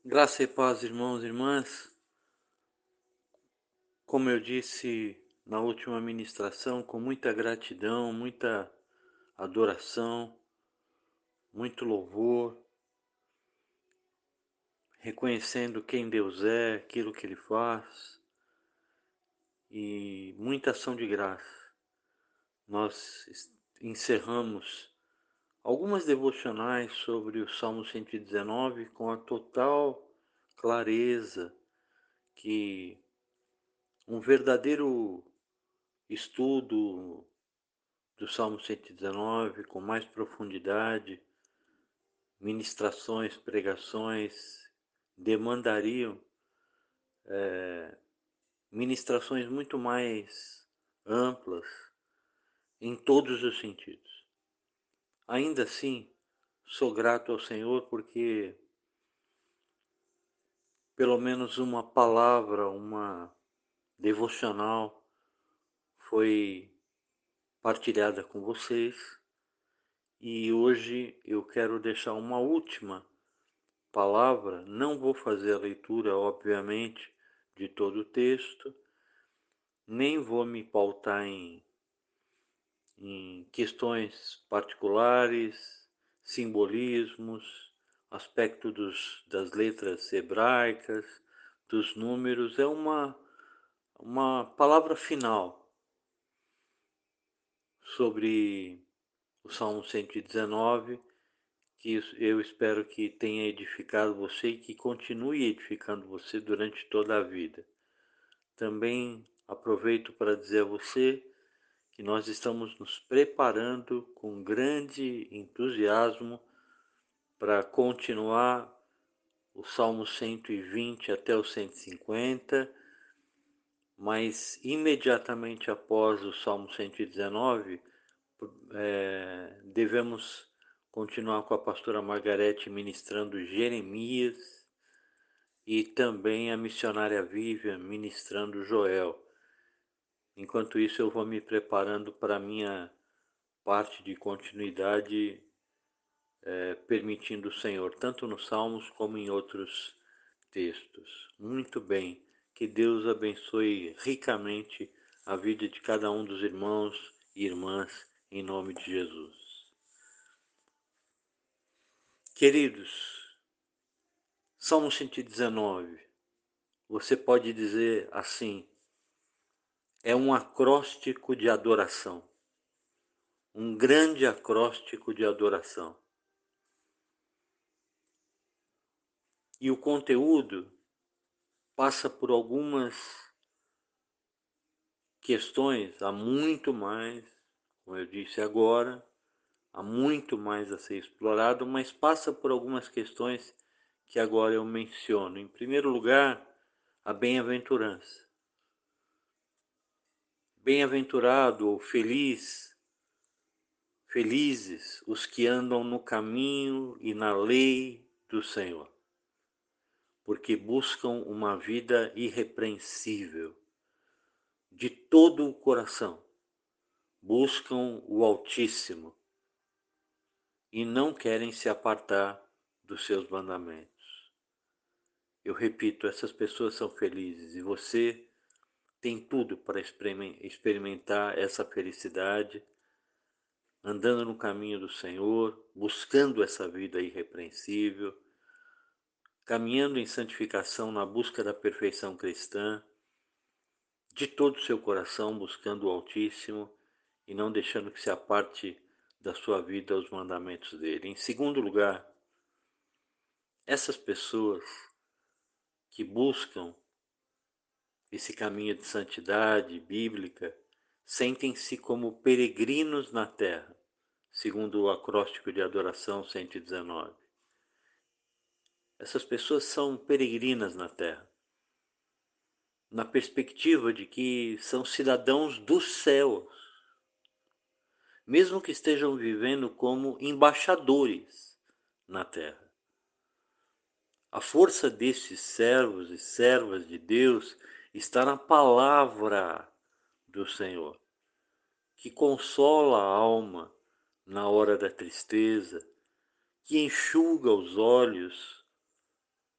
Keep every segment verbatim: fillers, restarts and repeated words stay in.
Graça e paz, irmãos e irmãs. Como eu disse na última ministração, com muita gratidão, muita adoração, muito louvor, reconhecendo quem Deus é, aquilo que Ele faz e muita ação de graça. Nós encerramos algumas devocionais sobre o Salmo cento e dezenove com a total clareza que um verdadeiro estudo do Salmo cento e dezenove com mais profundidade, ministrações, pregações, demandariam é, ministrações muito mais amplas em todos os sentidos. Ainda assim, sou grato ao Senhor porque pelo menos uma palavra, uma devocional foi partilhada com vocês e hoje eu quero deixar uma última palavra. Não vou fazer a leitura, obviamente, de todo o texto, nem vou me pautar em, em questões particulares, simbolismos, aspecto dos, das letras hebraicas, dos números. É uma, uma palavra final sobre o Salmo cento e dezenove, que eu espero que tenha edificado você e que continue edificando você durante toda a vida. Também aproveito para dizer a você que nós estamos nos preparando com grande entusiasmo para continuar o Salmo cento e vinte até o cento e cinquenta, mas imediatamente após o Salmo cento e dezenove, é, devemos continuar com a pastora Margarete ministrando Jeremias e também a missionária Vivian ministrando Joel. Enquanto isso, eu vou me preparando para a minha parte de continuidade, é, permitindo o Senhor, tanto nos Salmos como em outros textos. Muito bem, que Deus abençoe ricamente a vida de cada um dos irmãos e irmãs, em nome de Jesus. Queridos, Salmo cento e dezenove, você pode dizer assim, é um acróstico de adoração. Um grande acróstico de adoração. E o conteúdo passa por algumas questões, há muito mais, como eu disse agora, há muito mais a ser explorado, mas passa por algumas questões que agora eu menciono. Em primeiro lugar, a bem-aventurança. Bem-aventurado ou feliz, felizes os que andam no caminho e na lei do Senhor, porque buscam uma vida irrepreensível. De todo o coração, buscam o Altíssimo e não querem se apartar dos seus mandamentos. Eu repito, essas pessoas são felizes e você tem tudo para experimentar essa felicidade, andando no caminho do Senhor, buscando essa vida irrepreensível, caminhando em santificação na busca da perfeição cristã, de todo o seu coração, buscando o Altíssimo e não deixando que se aparte da sua vida os mandamentos dele. Em segundo lugar, essas pessoas que buscam esse caminho de santidade bíblica sentem-se como peregrinos na terra, segundo o acróstico de adoração cento e dezenove. Essas pessoas são peregrinas na terra, na perspectiva de que são cidadãos dos céus, mesmo que estejam vivendo como embaixadores na terra. A força destes servos e servas de Deus está na palavra do Senhor, que consola a alma na hora da tristeza, que enxuga os olhos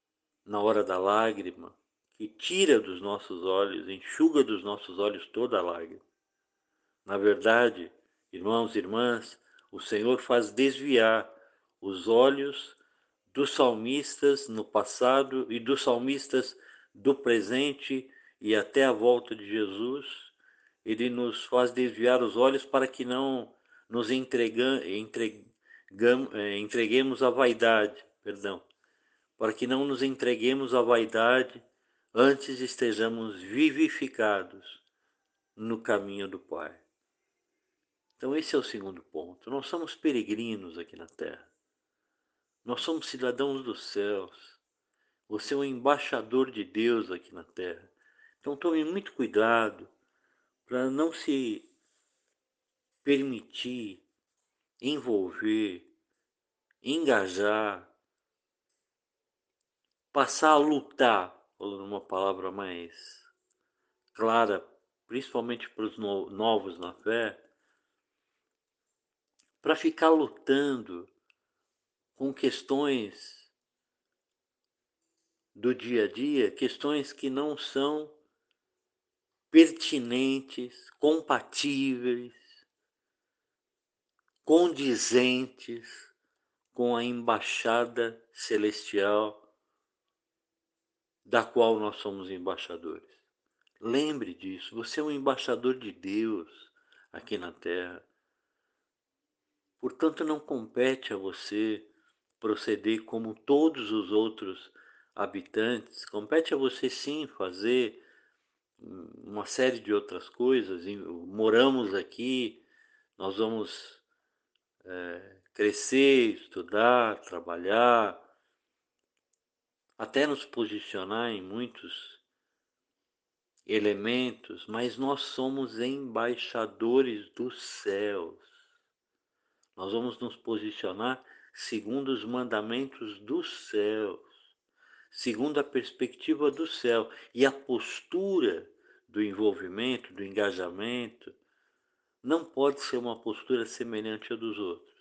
na hora da lágrima, que tira dos nossos olhos, enxuga dos nossos olhos toda a lágrima. Na verdade, irmãos e irmãs, o Senhor faz desviar os olhos dos salmistas no passado e dos salmistas do presente e até a volta de Jesus. Ele nos faz desviar os olhos para que não nos entregam, entregam, entreguemos à vaidade, perdão, para que não nos entreguemos à vaidade, antes estejamos vivificados no caminho do Pai. Então esse é o segundo ponto. Nós somos peregrinos aqui na terra. Nós somos cidadãos dos céus. Você é um embaixador de Deus aqui na terra. Então tome muito cuidado para não se permitir envolver, engajar, passar a lutar, falando uma palavra mais clara, principalmente para os novos na fé, para ficar lutando com questões do dia a dia, questões que não são pertinentes, compatíveis, condizentes com a embaixada celestial da qual nós somos embaixadores. Lembre disso, você é um embaixador de Deus aqui na terra. Portanto, não compete a você proceder como todos os outros habitantes. Compete a você sim fazer uma série de outras coisas. Moramos aqui, nós vamos é, crescer, estudar, trabalhar, até nos posicionar em muitos elementos, mas nós somos embaixadores dos céus. Nós vamos nos posicionar segundo os mandamentos dos céus, segundo a perspectiva do céu. E a postura do envolvimento, do engajamento, não pode ser uma postura semelhante à dos outros,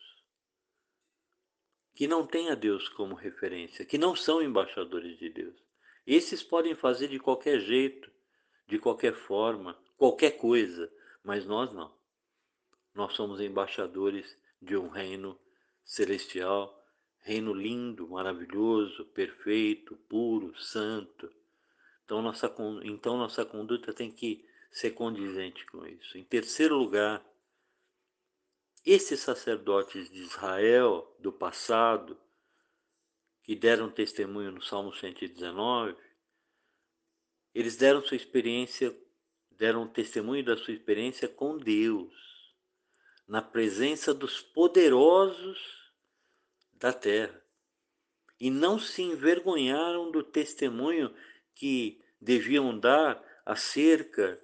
que não tem a Deus como referência, que não são embaixadores de Deus. Esses podem fazer de qualquer jeito, de qualquer forma, qualquer coisa, mas nós não. Nós somos embaixadores de um reino celestial, reino lindo, maravilhoso, perfeito, puro, santo. Então nossa, então nossa conduta tem que ser condizente com isso. Em terceiro lugar, esses sacerdotes de Israel do passado, que deram testemunho no Salmo cento e dezenove, eles deram sua experiência, deram testemunho da sua experiência com Deus, na presença dos poderosos da terra. E não se envergonharam do testemunho que deviam dar acerca,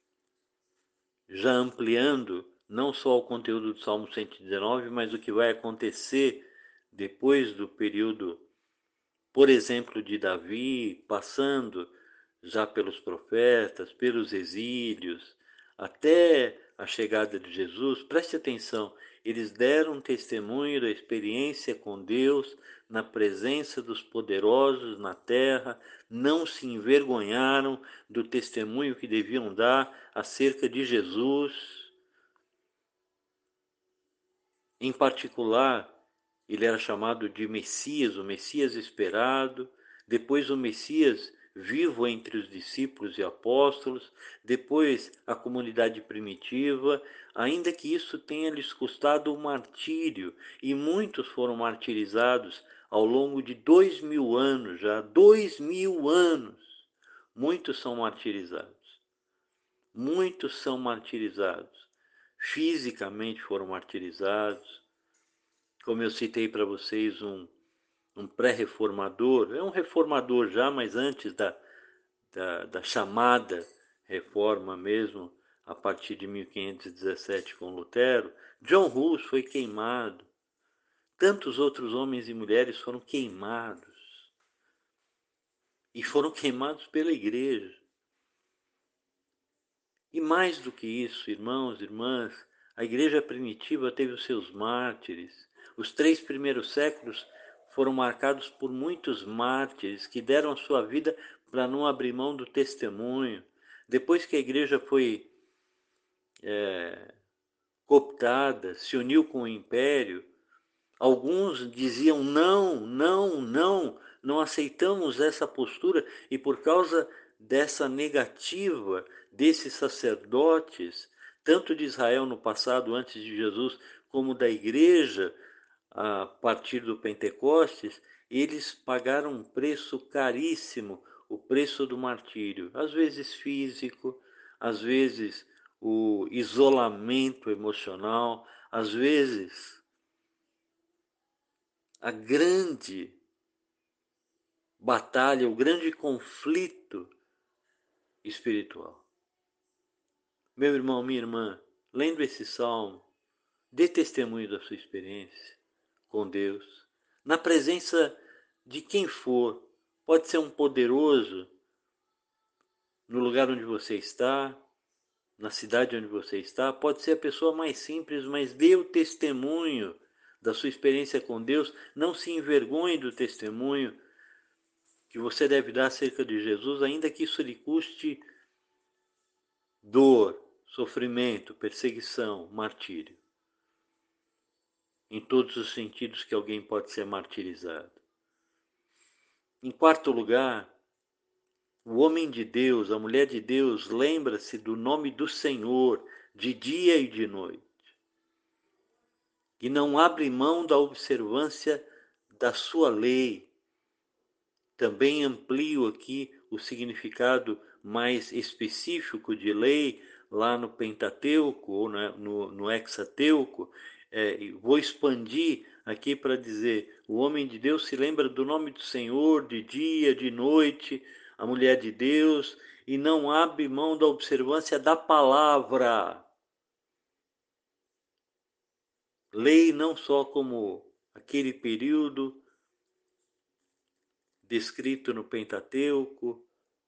já ampliando não só o conteúdo do Salmo cento e dezenove, mas o que vai acontecer depois do período, por exemplo, de Davi, passando já pelos profetas, pelos exílios, até a chegada de Jesus. Preste atenção, eles deram testemunho da experiência com Deus na presença dos poderosos na terra, não se envergonharam do testemunho que deviam dar acerca de Jesus. Em particular, ele era chamado de Messias, o Messias esperado, depois o Messias vivo entre os discípulos e apóstolos, depois a comunidade primitiva, ainda que isso tenha lhes custado o martírio, e muitos foram martirizados ao longo de dois mil anos já, dois mil anos, muitos são martirizados, muitos são martirizados, fisicamente foram martirizados, como eu citei para vocês um um pré-reformador, é um reformador já, mas antes da, da, da chamada reforma mesmo, a partir de mil quinhentos e dezessete com Lutero, John Hus foi queimado. Tantos outros homens e mulheres foram queimados. E foram queimados pela igreja. E mais do que isso, irmãos e irmãs, a igreja primitiva teve os seus mártires. Os três primeiros séculos foram marcados por muitos mártires que deram a sua vida para não abrir mão do testemunho. Depois que a igreja foi é, cooptada, se uniu com o império, alguns diziam não, não, não, não aceitamos essa postura, e por causa dessa negativa desses sacerdotes, tanto de Israel no passado, antes de Jesus, como da igreja, a partir do Pentecostes, eles pagaram um preço caríssimo, o preço do martírio, às vezes físico, às vezes o isolamento emocional, às vezes a grande batalha, o grande conflito espiritual. Meu irmão, minha irmã, lendo esse salmo, dê testemunho da sua experiência com Deus, na presença de quem for. Pode ser um poderoso no lugar onde você está, na cidade onde você está, pode ser a pessoa mais simples, mas dê o testemunho da sua experiência com Deus. Não se envergonhe do testemunho que você deve dar acerca de Jesus, ainda que isso lhe custe dor, sofrimento, perseguição, martírio. Em todos os sentidos que alguém pode ser martirizado. Em quarto lugar, o homem de Deus, a mulher de Deus, lembra-se do nome do Senhor de dia e de noite. E não abre mão da observância da sua lei. Também amplio aqui o significado mais específico de lei, lá no Pentateuco, ou no, no Hexateuco. É, vou expandir aqui para dizer, o homem de Deus se lembra do nome do Senhor de dia, de noite, a mulher de Deus, e não abre mão da observância da palavra. Lei não só como aquele período descrito no Pentateuco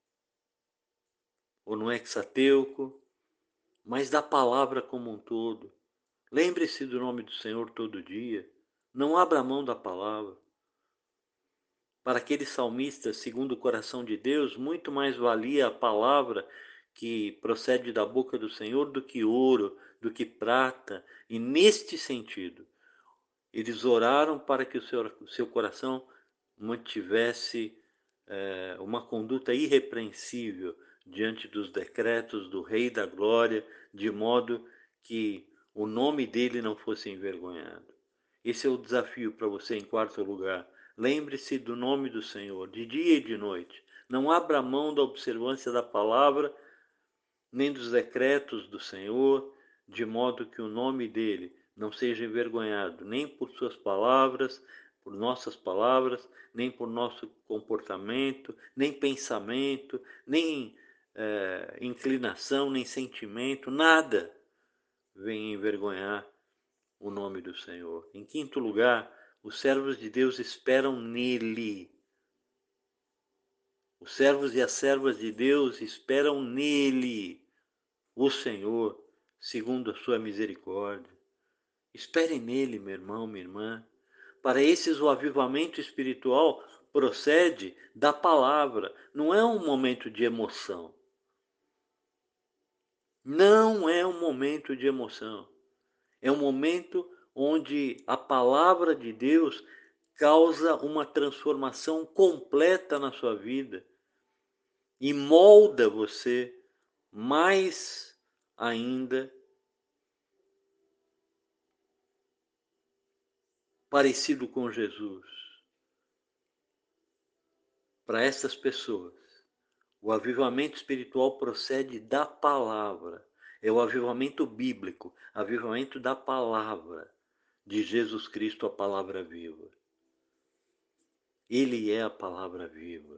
ou no Hexateuco, mas da palavra como um todo. Lembre-se do nome do Senhor todo dia. Não abra mão da palavra. Para aquele salmista, segundo o coração de Deus, muito mais valia a palavra que procede da boca do Senhor do que ouro, do que prata. E neste sentido, eles oraram para que o seu, o seu coração mantivesse é, uma conduta irrepreensível diante dos decretos do Rei da Glória, de modo que o nome dele não fosse envergonhado. Esse é o desafio para você em quarto lugar. Lembre-se do nome do Senhor, de dia e de noite. Não abra mão da observância da palavra, nem dos decretos do Senhor, de modo que o nome dele não seja envergonhado, nem por suas palavras, por nossas palavras, nem por nosso comportamento, nem pensamento, nem é, inclinação, nem sentimento, nada vem envergonhar o nome do Senhor. Em quinto lugar, os servos de Deus esperam nele. Os servos e as servas de Deus esperam nele, o Senhor, segundo a sua misericórdia. Espere nele, meu irmão, minha irmã. Para esses, o avivamento espiritual procede da palavra. Não é um momento de emoção. Não é um momento de emoção. É um momento onde a palavra de Deus causa uma transformação completa na sua vida e molda você mais ainda parecido com Jesus. Para essas pessoas, o avivamento espiritual procede da palavra. É o avivamento bíblico, avivamento da palavra de Jesus Cristo, a palavra viva. Ele é a palavra viva.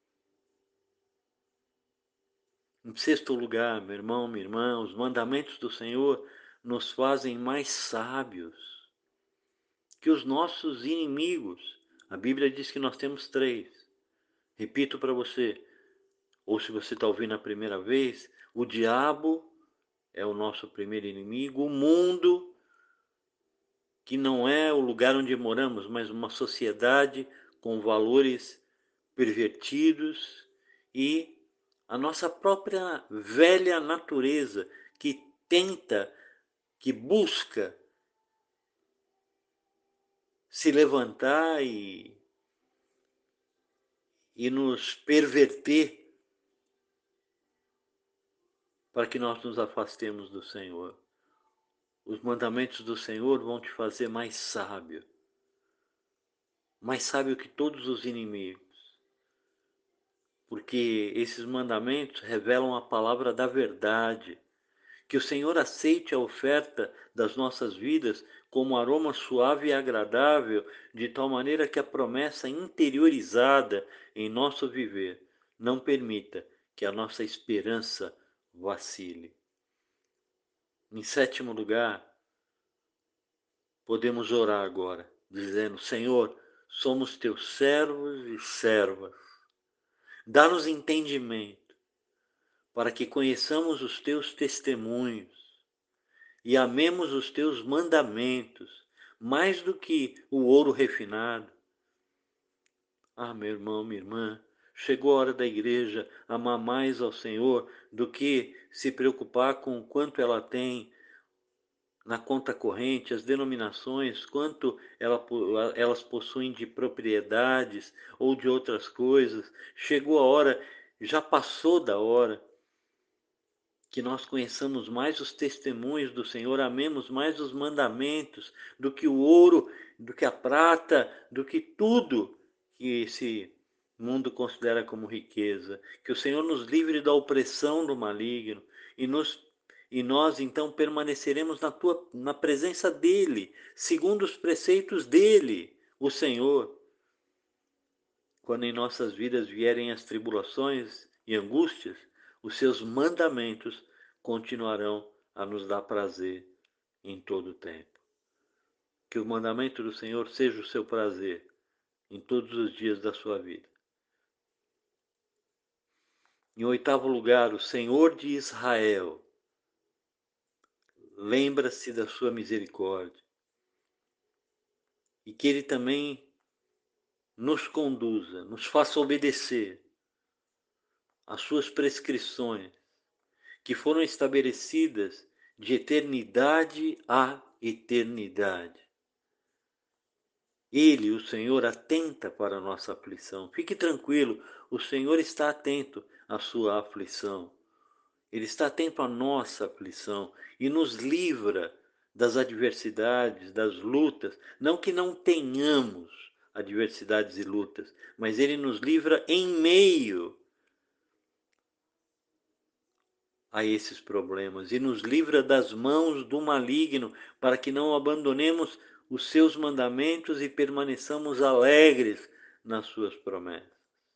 Em sexto lugar, meu irmão, minha irmã, os mandamentos do Senhor nos fazem mais sábios que os nossos inimigos. A Bíblia diz que nós temos três. Repito para você, ou se você está ouvindo a primeira vez, o diabo é o nosso primeiro inimigo, o mundo que não é o lugar onde moramos, mas uma sociedade com valores pervertidos e a nossa própria velha natureza que tenta, que busca se levantar e, e nos perverter para que nós nos afastemos do Senhor. Os mandamentos do Senhor vão te fazer mais sábio, mais sábio que todos os inimigos, porque esses mandamentos revelam a palavra da verdade. Que o Senhor aceite a oferta das nossas vidas como aroma suave e agradável, de tal maneira que a promessa interiorizada em nosso viver não permita que a nossa esperança vacile. Em sétimo lugar, podemos orar agora, dizendo: Senhor, somos teus servos e servas. Dá-nos entendimento para que conheçamos os teus testemunhos e amemos os teus mandamentos mais do que o ouro refinado. Ah, meu irmão, minha irmã, chegou a hora da igreja amar mais ao Senhor do que se preocupar com o quanto ela tem na conta corrente, as denominações, quanto ela, elas possuem de propriedades ou de outras coisas. Chegou a hora, já passou da hora, que nós conheçamos mais os testemunhos do Senhor, amemos mais os mandamentos do que o ouro, do que a prata, do que tudo que esse mundo considera como riqueza. Que o Senhor nos livre da opressão do maligno e, nos, e nós então permaneceremos na, tua, na presença dEle, segundo os preceitos dEle, o Senhor. Quando em nossas vidas vierem as tribulações e angústias, os seus mandamentos continuarão a nos dar prazer em todo o tempo. Que o mandamento do Senhor seja o seu prazer em todos os dias da sua vida. Em oitavo lugar, o Senhor de Israel lembra-se da sua misericórdia e que Ele também nos conduza, nos faça obedecer às suas prescrições, que foram estabelecidas de eternidade a eternidade. Ele, o Senhor, atenta para a nossa aflição. Fique tranquilo, o Senhor está atento à sua aflição. Ele está atento à nossa aflição e nos livra das adversidades, das lutas. Não que não tenhamos adversidades e lutas, mas Ele nos livra em meio a esses problemas e nos livra das mãos do maligno, para que não abandonemos os seus mandamentos e permaneçamos alegres nas suas promessas.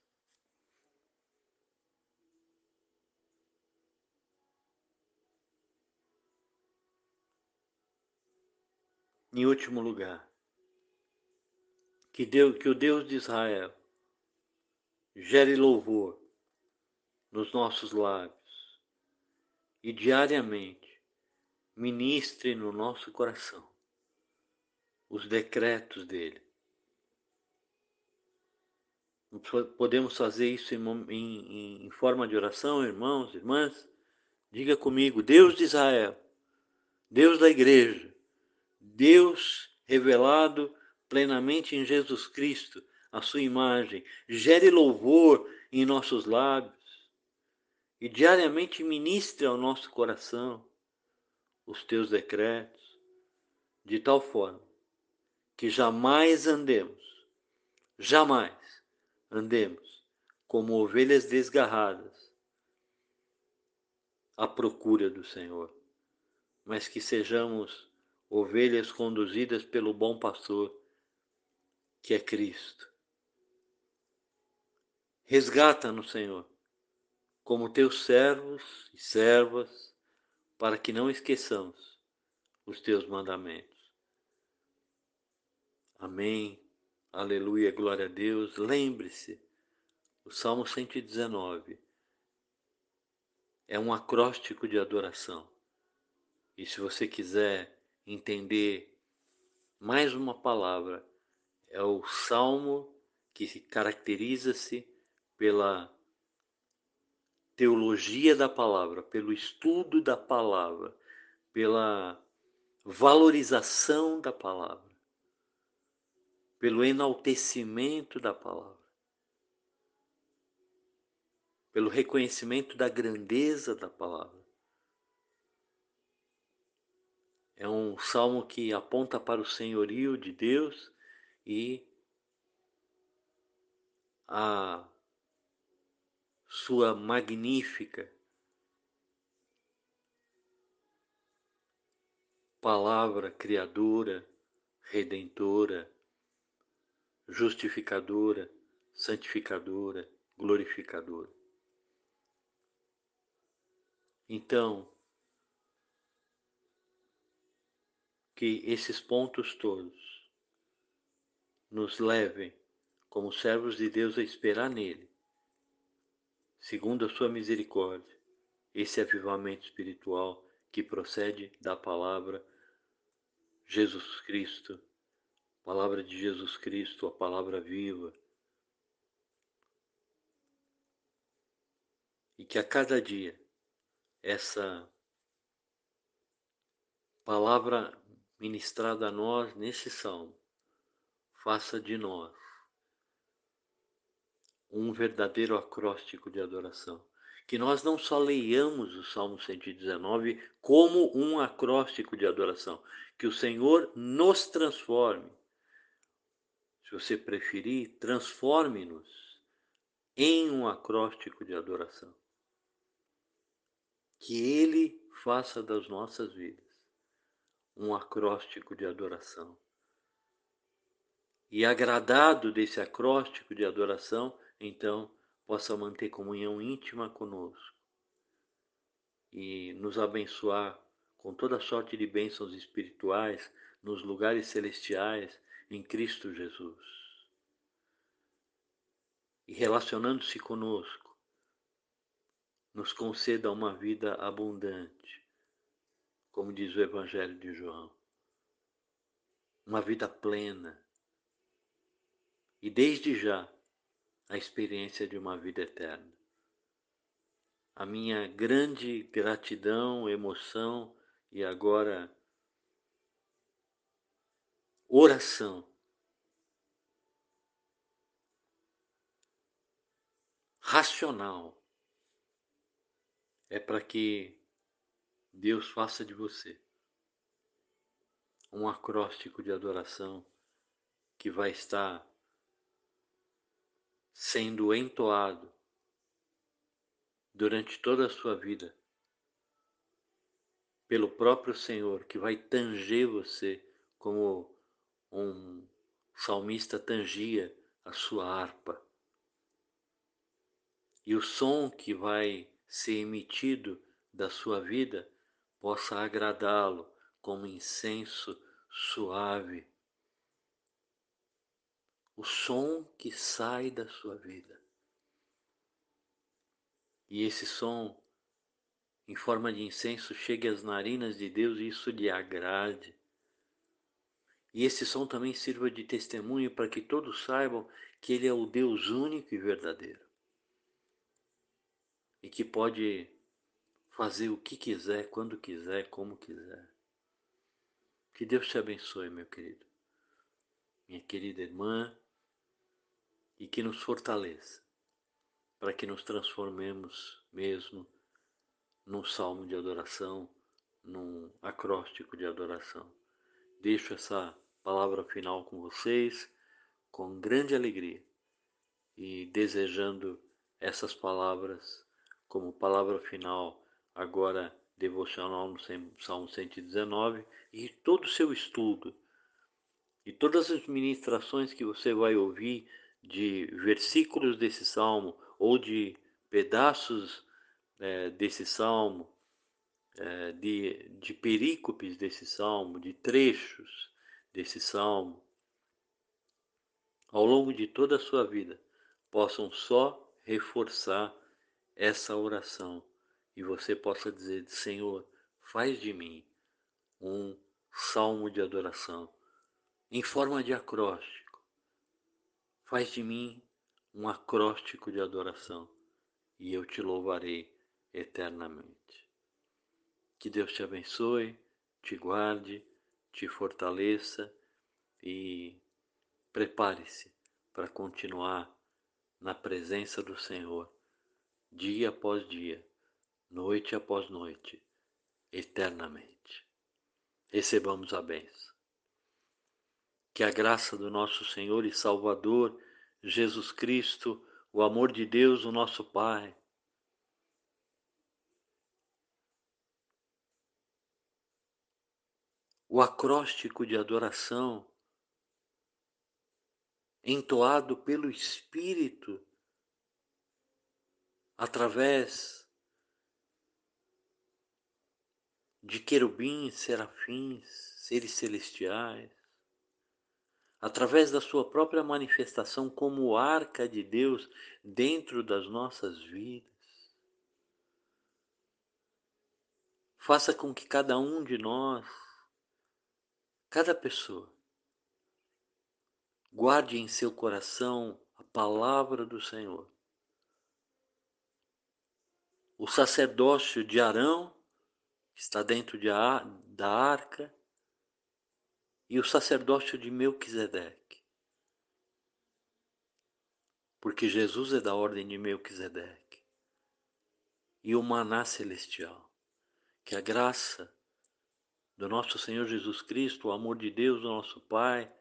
Em último lugar, que, Deus, que o Deus de Israel gere louvor nos nossos lábios e diariamente ministre no nosso coração os decretos dele. Podemos fazer isso em, em, em forma de oração, irmãos, irmãs? Diga comigo: Deus de Israel, Deus da igreja, Deus revelado plenamente em Jesus Cristo, a sua imagem, gere louvor em nossos lábios e diariamente ministre ao nosso coração os teus decretos, de tal forma que jamais andemos, jamais andemos como ovelhas desgarradas à procura do Senhor, mas que sejamos ovelhas conduzidas pelo bom pastor, que é Cristo. Resgata-nos, Senhor, como teus servos e servas, para que não esqueçamos os teus mandamentos. Amém. Aleluia, glória a Deus. Lembre-se, o Salmo cento e dezenove é um acróstico de adoração. E se você quiser entender mais uma palavra, é o salmo que caracteriza-se pela teologia da palavra, pelo estudo da palavra, pela valorização da palavra, pelo enaltecimento da palavra, pelo reconhecimento da grandeza da palavra. É um salmo que aponta para o senhorio de Deus e a sua magnífica palavra criadora, redentora, justificadora, santificadora, glorificadora. Então, que esses pontos todos nos levem, como servos de Deus, a esperar nele, segundo a sua misericórdia, esse avivamento espiritual que procede da palavra Jesus Cristo, palavra de Jesus Cristo, a palavra viva, e que a cada dia essa palavra ministrada a nós nesse salmo faça de nós um verdadeiro acróstico de adoração. Que nós não só leiamos o Salmo cento e dezenove como um acróstico de adoração. Que o Senhor nos transforme. Se você preferir, transforme-nos em um acróstico de adoração. Que Ele faça das nossas vidas um acróstico de adoração. E agradado desse acróstico de adoração, então, possa manter comunhão íntima conosco e nos abençoar com toda sorte de bênçãos espirituais nos lugares celestiais em Cristo Jesus. E relacionando-se conosco, nos conceda uma vida abundante, como diz o Evangelho de João, uma vida plena e desde já a experiência de uma vida eterna. A minha grande gratidão, emoção e agora oração racional é para que Deus faça de você um acróstico de adoração que vai estar sendo entoado durante toda a sua vida pelo próprio Senhor, que vai tanger você como um salmista tangia a sua harpa. E o som que vai ser emitido da sua vida possa agradá-lo como incenso suave. O som que sai da sua vida. E esse som, em forma de incenso, chegue às narinas de Deus e isso lhe agrade. E esse som também sirva de testemunho para que todos saibam que Ele é o Deus único e verdadeiro. E que pode fazer o que quiser, quando quiser, como quiser. Que Deus te abençoe, meu querido, minha querida irmã, e que nos fortaleça, para que nos transformemos mesmo num salmo de adoração, num acróstico de adoração. Deixo essa palavra final com vocês, com grande alegria, e desejando essas palavras como palavra final, agora devocional no Salmo cento e dezenove, e todo o seu estudo, e todas as ministrações que você vai ouvir de versículos desse salmo, ou de pedaços é, desse salmo, é, de, de perícopes desse salmo, de trechos desse salmo, ao longo de toda a sua vida, possam só reforçar essa oração e você possa dizer: Senhor, faz de mim um salmo de adoração em forma de acróstico. Faz de mim um acróstico de adoração e eu te louvarei eternamente. Que Deus te abençoe, te guarde, te fortaleça e prepare-se para continuar na presença do Senhor, dia após dia, noite após noite, eternamente. Recebamos a bênção. Que a graça do nosso Senhor e Salvador, Jesus Cristo, o amor de Deus, o nosso Pai, o acróstico de adoração entoado pelo Espírito através de querubins, serafins, seres celestiais, através da sua própria manifestação como arca de Deus dentro das nossas vidas. Faça com que cada um de nós, cada pessoa, guarde em seu coração a palavra do Senhor. O sacerdócio de Arão, que está dentro de a, da arca, e o sacerdócio de Melquisedeque. Porque Jesus é da ordem de Melquisedeque. E o maná celestial. Que a graça do nosso Senhor Jesus Cristo, o amor de Deus, o nosso Pai,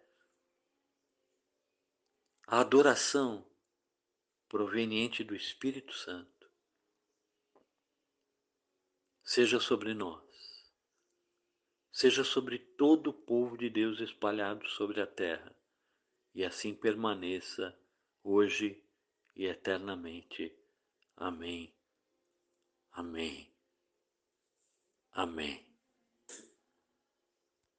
a adoração proveniente do Espírito Santo, seja sobre nós, seja sobre todo o povo de Deus espalhado sobre a terra, e assim permaneça hoje e eternamente. Amém. Amém. Amém.